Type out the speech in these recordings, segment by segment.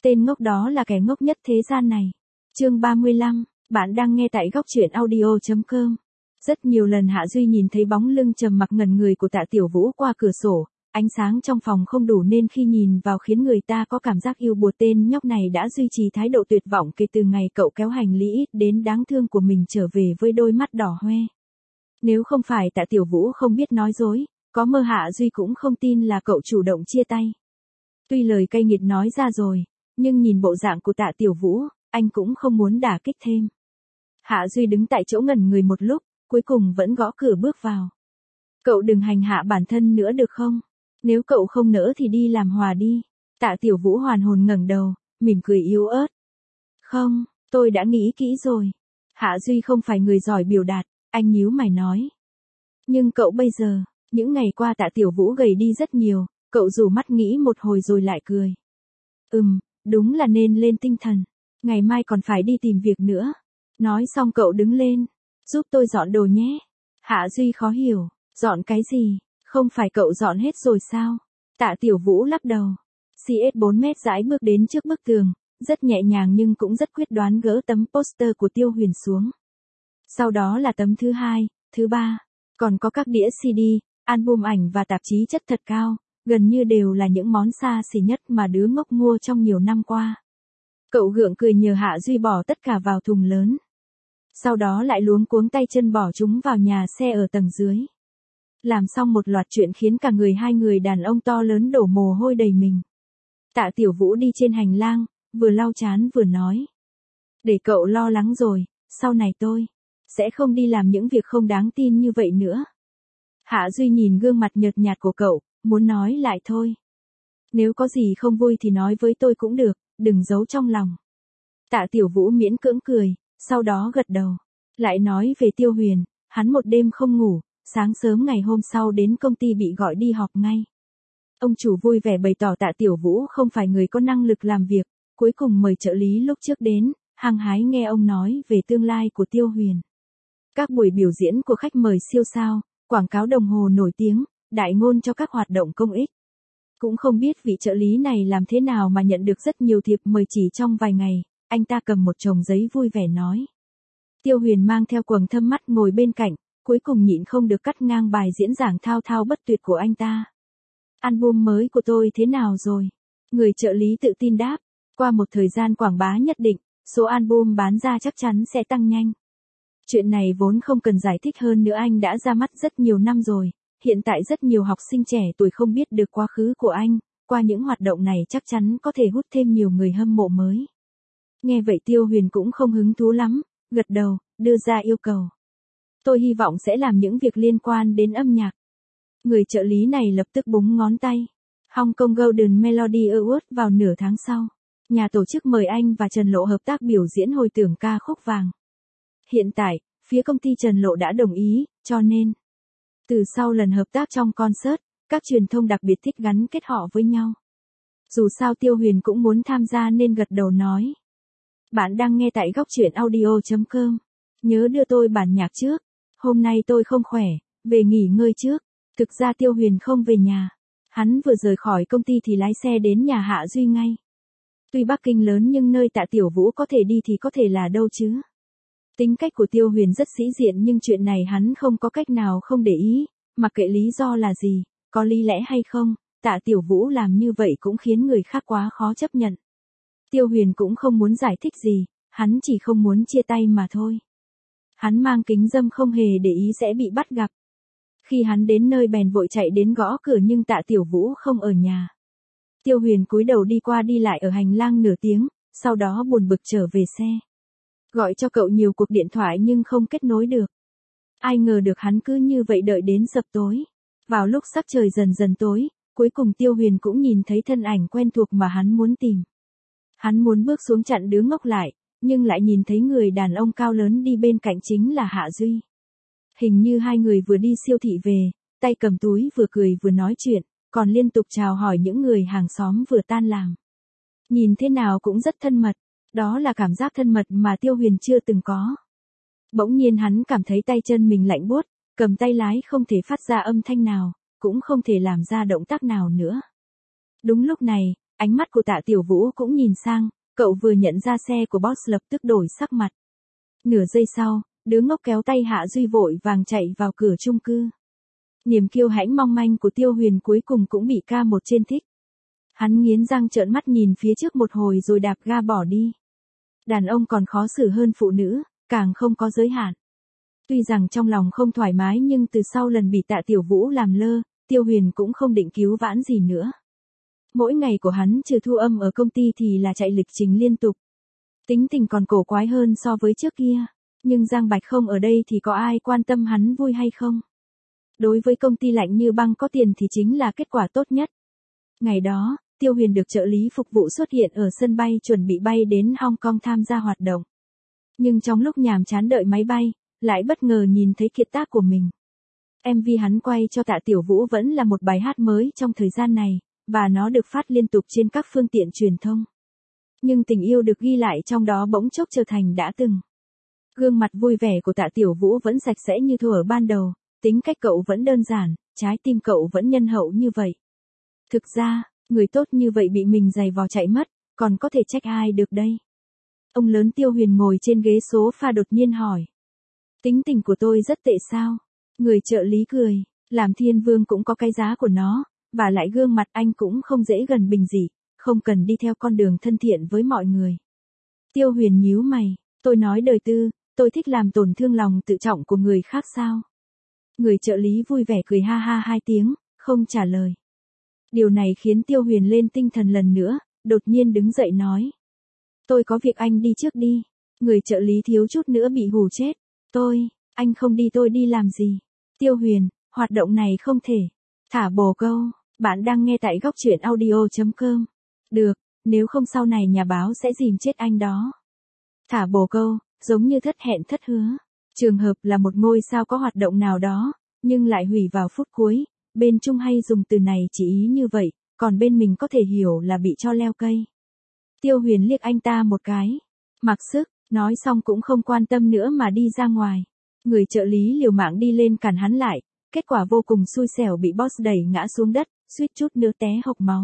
Tên ngốc đó là kẻ ngốc nhất thế gian này. Chương 35, bạn đang nghe tại góc truyện audio.com. Rất nhiều lần Hạ Duy nhìn thấy bóng lưng trầm mặc ngẩn người của Tạ Tiểu Vũ qua cửa sổ, ánh sáng trong phòng không đủ nên khi nhìn vào khiến người ta có cảm giác yêu bùa. Tên nhóc này đã duy trì thái độ tuyệt vọng kể từ ngày cậu kéo hành lý ít đến đáng thương của mình trở về với đôi mắt đỏ hoe. Nếu không phải Tạ Tiểu Vũ không biết nói dối, có mơ Hạ Duy cũng không tin là cậu chủ động chia tay. Tuy lời cay nghiệt nói ra rồi, nhưng nhìn bộ dạng của Tạ Tiểu Vũ, anh cũng không muốn đả kích thêm. Hạ Duy đứng tại chỗ ngẩn người một lúc, cuối cùng vẫn gõ cửa bước vào. Cậu đừng hành hạ bản thân nữa được không? Nếu cậu không nỡ thì đi làm hòa đi. Tạ Tiểu Vũ hoàn hồn ngẩng đầu, mỉm cười yếu ớt. Không, tôi đã nghĩ kỹ rồi. Hạ Duy không phải người giỏi biểu đạt, anh nhíu mày nói. Nhưng cậu bây giờ, những ngày qua Tạ Tiểu Vũ gầy đi rất nhiều, cậu rủ mắt nghĩ một hồi rồi lại cười. Đúng là nên lên tinh thần. Ngày mai còn phải đi tìm việc nữa. Nói xong cậu đứng lên. Giúp tôi dọn đồ nhé. Hạ Duy khó hiểu. Dọn cái gì? Không phải cậu dọn hết rồi sao? Tạ Tiểu Vũ lắc đầu. CS 4 mét dãi bước đến trước bức tường. Rất nhẹ nhàng nhưng cũng rất quyết đoán gỡ tấm poster của Tiêu Huyền xuống. Sau đó là tấm thứ hai, thứ ba. Còn có các đĩa CD, album ảnh và tạp chí chất thật cao. Gần như đều là những món xa xỉ nhất mà đứa ngốc mua trong nhiều năm qua. Cậu gượng cười nhờ Hạ Duy bỏ tất cả vào thùng lớn. Sau đó lại luống cuống tay chân bỏ chúng vào nhà xe ở tầng dưới. Làm xong một loạt chuyện khiến cả hai người đàn ông to lớn đổ mồ hôi đầy mình. Tạ Tiểu Vũ đi trên hành lang, vừa lau trán vừa nói. Để cậu lo lắng rồi, sau này tôi sẽ không đi làm những việc không đáng tin như vậy nữa. Hạ Duy nhìn gương mặt nhợt nhạt của cậu, muốn nói lại thôi. Nếu có gì không vui thì nói với tôi cũng được, đừng giấu trong lòng. Tạ Tiểu Vũ miễn cưỡng cười, sau đó gật đầu. Lại nói về Tiêu Huyền, hắn một đêm không ngủ, sáng sớm ngày hôm sau đến công ty bị gọi đi họp ngay. Ông chủ vui vẻ bày tỏ Tạ Tiểu Vũ không phải người có năng lực làm việc, cuối cùng mời trợ lý lúc trước đến, hăng hái nghe ông nói về tương lai của Tiêu Huyền. Các buổi biểu diễn của khách mời siêu sao, quảng cáo đồng hồ nổi tiếng, đại ngôn cho các hoạt động công ích. Cũng không biết vị trợ lý này làm thế nào mà nhận được rất nhiều thiệp mời chỉ trong vài ngày, anh ta cầm một chồng giấy vui vẻ nói. Tiêu Huyền mang theo quầng thâm mắt ngồi bên cạnh, cuối cùng nhịn không được cắt ngang bài diễn giảng thao thao bất tuyệt của anh ta. Album mới của tôi thế nào rồi? Người trợ lý tự tin đáp, qua một thời gian quảng bá nhất định, số album bán ra chắc chắn sẽ tăng nhanh. Chuyện này vốn không cần giải thích hơn nữa, anh đã ra mắt rất nhiều năm rồi. Hiện tại rất nhiều học sinh trẻ tuổi không biết được quá khứ của anh, qua những hoạt động này chắc chắn có thể hút thêm nhiều người hâm mộ mới. Nghe vậy Tiêu Huyền cũng không hứng thú lắm, gật đầu, đưa ra yêu cầu. Tôi hy vọng sẽ làm những việc liên quan đến âm nhạc. Người trợ lý này lập tức búng ngón tay. Hong Kong Golden Melody Award vào nửa tháng sau. Nhà tổ chức mời anh và Trần Lộ hợp tác biểu diễn hồi tưởng ca khúc vàng. Hiện tại, phía công ty Trần Lộ đã đồng ý, cho nên từ sau lần hợp tác trong concert, các truyền thông đặc biệt thích gắn kết họ với nhau. Dù sao Tiêu Huyền cũng muốn tham gia nên gật đầu nói. Bạn đang nghe tại góc truyện audio.com. Nhớ đưa tôi bản nhạc trước. Hôm nay tôi không khỏe, về nghỉ ngơi trước. Thực ra Tiêu Huyền không về nhà. Hắn vừa rời khỏi công ty thì lái xe đến nhà Hạ Duy ngay. Tuy Bắc Kinh lớn nhưng nơi Tạ Tiểu Vũ có thể đi thì có thể là đâu chứ. Tính cách của Tiêu Huyền rất sĩ diện nhưng chuyện này hắn không có cách nào không để ý, mặc kệ lý do là gì, có lý lẽ hay không, Tạ Tiểu Vũ làm như vậy cũng khiến người khác quá khó chấp nhận. Tiêu Huyền cũng không muốn giải thích gì, hắn chỉ không muốn chia tay mà thôi. Hắn mang kính râm không hề để ý sẽ bị bắt gặp. Khi hắn đến nơi bèn vội chạy đến gõ cửa nhưng Tạ Tiểu Vũ không ở nhà. Tiêu Huyền cúi đầu đi qua đi lại ở hành lang nửa tiếng, sau đó buồn bực trở về xe. Gọi cho cậu nhiều cuộc điện thoại nhưng không kết nối được. Ai ngờ được hắn cứ như vậy đợi đến sập tối. Vào lúc sắc trời dần dần tối, cuối cùng Tiêu Huyền cũng nhìn thấy thân ảnh quen thuộc mà hắn muốn tìm. Hắn muốn bước xuống chặn đứa ngốc lại, nhưng lại nhìn thấy người đàn ông cao lớn đi bên cạnh chính là Hạ Duy. Hình như hai người vừa đi siêu thị về, tay cầm túi vừa cười vừa nói chuyện, còn liên tục chào hỏi những người hàng xóm vừa tan làm. Nhìn thế nào cũng rất thân mật. Đó là cảm giác thân mật mà Tiêu Huyền chưa từng có. Bỗng nhiên hắn cảm thấy tay chân mình lạnh buốt, cầm tay lái không thể phát ra âm thanh nào, cũng không thể làm ra động tác nào nữa. Đúng lúc này, Ánh mắt của Tạ Tiểu Vũ cũng nhìn sang, cậu vừa nhận ra xe của boss lập tức đổi sắc mặt. Nửa giây sau, đứa ngốc kéo tay Hạ Duy vội vàng chạy vào cửa chung cư. Niềm kiêu hãnh mong manh của Tiêu Huyền cuối cùng cũng bị K1 trên thích. Hắn nghiến răng trợn mắt nhìn phía trước một hồi rồi đạp ga bỏ đi. Đàn ông còn khó xử hơn phụ nữ, càng không có giới hạn. Tuy rằng trong lòng không thoải mái nhưng từ sau lần bị Tạ Tiểu Vũ làm lơ, Tiêu Huyền cũng không định cứu vãn gì nữa. Mỗi ngày của hắn trừ thu âm ở công ty thì là chạy lịch trình liên tục. Tính tình còn cổ quái hơn so với trước kia, nhưng Giang Bạch không ở đây thì có ai quan tâm hắn vui hay không. Đối với công ty lạnh như băng có tiền thì chính là kết quả tốt nhất. Ngày đó, Tiêu Huyền được trợ lý phục vụ xuất hiện ở sân bay chuẩn bị bay đến Hong Kong tham gia hoạt động. Nhưng trong lúc nhàm chán đợi máy bay, lại bất ngờ nhìn thấy kiệt tác của mình. MV hắn quay cho Tạ Tiểu Vũ vẫn là một bài hát mới trong thời gian này, và nó được phát liên tục trên các phương tiện truyền thông. Nhưng tình yêu được ghi lại trong đó bỗng chốc trở thành đã từng. Gương mặt vui vẻ của Tạ Tiểu Vũ vẫn sạch sẽ như thuở ban đầu, tính cách cậu vẫn đơn giản, trái tim cậu vẫn nhân hậu như vậy. Thực ra, người tốt như vậy bị mình giày vò chạy mất, còn có thể trách ai được đây? Ông lớn Tiêu Huyền ngồi trên ghế sofa đột nhiên hỏi. Tính tình của tôi rất tệ sao? Người trợ lý cười, làm thiên vương cũng có cái giá của nó, và lại gương mặt anh cũng không dễ gần bình dị, không cần đi theo con đường thân thiện với mọi người. Tiêu Huyền nhíu mày, tôi nói đời tư, tôi thích làm tổn thương lòng tự trọng của người khác sao? Người trợ lý vui vẻ cười ha ha 2 tiếng, không trả lời. Điều này khiến Tiêu Huyền lên tinh thần lần nữa, đột nhiên đứng dậy nói. Tôi có việc anh đi trước đi. Người trợ lý thiếu chút nữa bị hù chết. Anh không đi tôi đi làm gì? Tiêu Huyền, hoạt động này không thể. Thả bồ câu, bạn đang nghe tại góc truyện audio.com. Được, nếu không sau này nhà báo sẽ dìm chết anh đó. Thả bồ câu, giống như thất hẹn thất hứa. Trường hợp là một ngôi sao có hoạt động nào đó, nhưng lại hủy vào phút cuối. Bên Trung hay dùng từ này chỉ ý như vậy, còn bên mình có thể hiểu là bị cho leo cây. Tiêu Huyền liếc anh ta một cái. Mặc sức, nói xong cũng không quan tâm nữa mà đi ra ngoài. Người trợ lý liều mạng đi lên cản hắn lại, kết quả vô cùng xui xẻo bị boss đẩy ngã xuống đất, suýt chút nữa té hộc máu.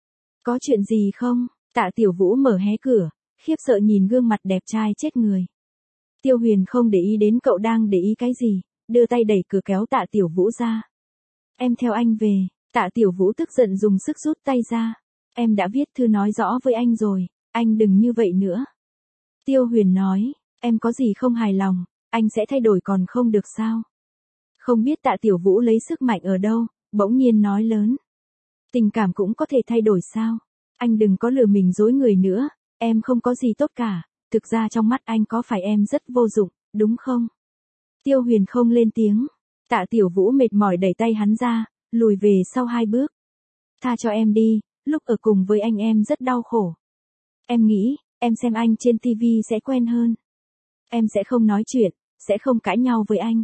Có chuyện gì không? Tạ Tiểu Vũ mở hé cửa, khiếp sợ nhìn gương mặt đẹp trai chết người. Tiêu Huyền không để ý đến cậu đang để ý cái gì, đưa tay đẩy cửa kéo Tạ Tiểu Vũ ra. Em theo anh về. Tạ Tiểu Vũ tức giận dùng sức rút tay ra. Em đã viết thư nói rõ với anh rồi, anh đừng như vậy nữa. Tiêu Huyền nói, em có gì không hài lòng, anh sẽ thay đổi còn không được sao? Không biết Tạ Tiểu Vũ lấy sức mạnh ở đâu, bỗng nhiên nói lớn. Tình cảm cũng có thể thay đổi sao? Anh đừng có lừa mình dối người nữa, em không có gì tốt cả, thực ra trong mắt anh có phải em rất vô dụng, đúng không? Tiêu Huyền không lên tiếng. Tạ Tiểu Vũ mệt mỏi đẩy tay hắn ra, lùi về sau 2 bước. Tha cho em đi, lúc ở cùng với anh em rất đau khổ. Em nghĩ, em xem anh trên TV sẽ quen hơn. Em sẽ không nói chuyện, sẽ không cãi nhau với anh.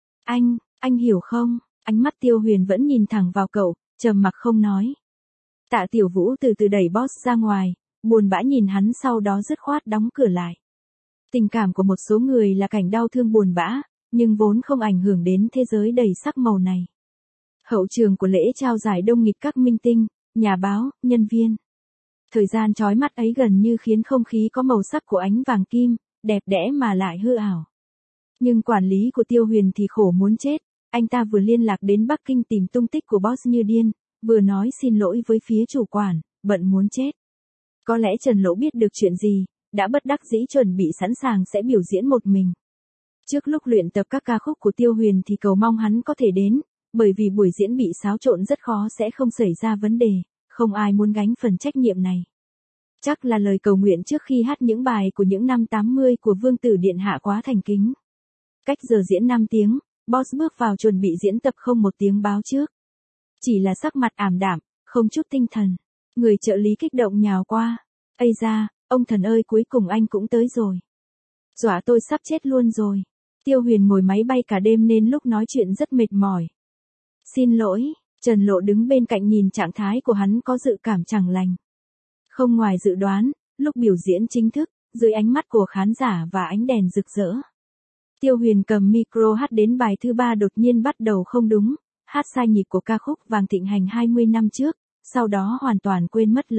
Anh hiểu không? Ánh mắt Tiêu Huyền vẫn nhìn thẳng vào cậu, trầm mặc không nói. Tạ Tiểu Vũ từ từ đẩy boss ra ngoài, buồn bã nhìn hắn sau đó dứt khoát đóng cửa lại. Tình cảm của một số người là cảnh đau thương buồn bã, nhưng vốn không ảnh hưởng đến thế giới đầy sắc màu này. Hậu trường của lễ trao giải đông nghịt các minh tinh, nhà báo, nhân viên. Thời gian chói mắt ấy gần như khiến không khí có màu sắc của ánh vàng kim, đẹp đẽ mà lại hư ảo. Nhưng quản lý của Tiêu Huyền thì khổ muốn chết, anh ta vừa liên lạc đến Bắc Kinh tìm tung tích của boss như điên, vừa nói xin lỗi với phía chủ quản, bận muốn chết. Có lẽ Trần Lỗ biết được chuyện gì, đã bất đắc dĩ chuẩn bị sẵn sàng sẽ biểu diễn một mình. Trước lúc luyện tập các ca khúc của Tiêu Huyền thì cầu mong hắn có thể đến, bởi vì buổi diễn bị xáo trộn rất khó sẽ không xảy ra vấn đề, không ai muốn gánh phần trách nhiệm này. Chắc là lời cầu nguyện trước khi hát những bài của những năm 80 của Vương tử Điện Hạ quá thành kính. Cách giờ diễn 5 tiếng, boss bước vào chuẩn bị diễn tập không một tiếng báo trước. Chỉ là sắc mặt ảm đạm, không chút tinh thần. Người trợ lý kích động nhào qua. Ây da, ông thần ơi cuối cùng anh cũng tới rồi. Dọa tôi sắp chết luôn rồi. Tiêu Huyền ngồi máy bay cả đêm nên lúc nói chuyện rất mệt mỏi. Xin lỗi, Trần Lộ đứng bên cạnh nhìn trạng thái của hắn có dự cảm chẳng lành. Không ngoài dự đoán, lúc biểu diễn chính thức, dưới ánh mắt của khán giả và ánh đèn rực rỡ. Tiêu Huyền cầm micro hát đến bài thứ 3 đột nhiên bắt đầu không đúng, hát sai nhịp của ca khúc Vàng Thịnh Hành 20 năm trước, sau đó hoàn toàn quên mất lời,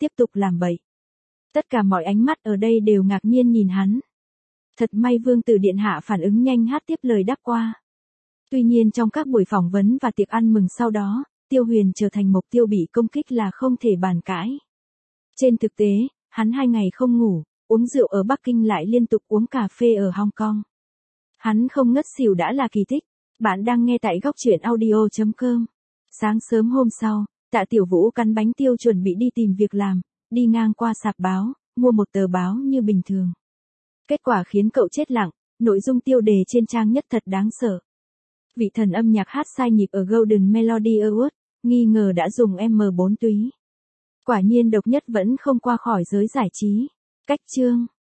tiếp tục làm bậy. Tất cả mọi ánh mắt ở đây đều ngạc nhiên nhìn hắn. Thật may vương tử điện hạ phản ứng nhanh hát tiếp lời đáp qua. Tuy nhiên trong các buổi phỏng vấn và tiệc ăn mừng sau đó, Tiêu Huyền trở thành mục tiêu bị công kích là không thể bàn cãi. Trên thực tế, hắn 2 ngày không ngủ, uống rượu ở Bắc Kinh lại liên tục uống cà phê ở Hong Kong. Hắn không ngất xỉu đã là kỳ tích. Bạn đang nghe tại góc truyện audio.com. Sáng sớm hôm sau, Tạ Tiểu Vũ cắn bánh tiêu chuẩn bị đi tìm việc làm, đi ngang qua sạp báo, mua một tờ báo như bình thường. Kết quả khiến cậu chết lặng, nội dung tiêu đề trên trang nhất thật đáng sợ. Vị thần âm nhạc hát sai nhịp ở Golden Melody Award, nghi ngờ đã dùng M4 túy. Quả nhiên độc nhất vẫn không qua khỏi giới giải trí. Cách chương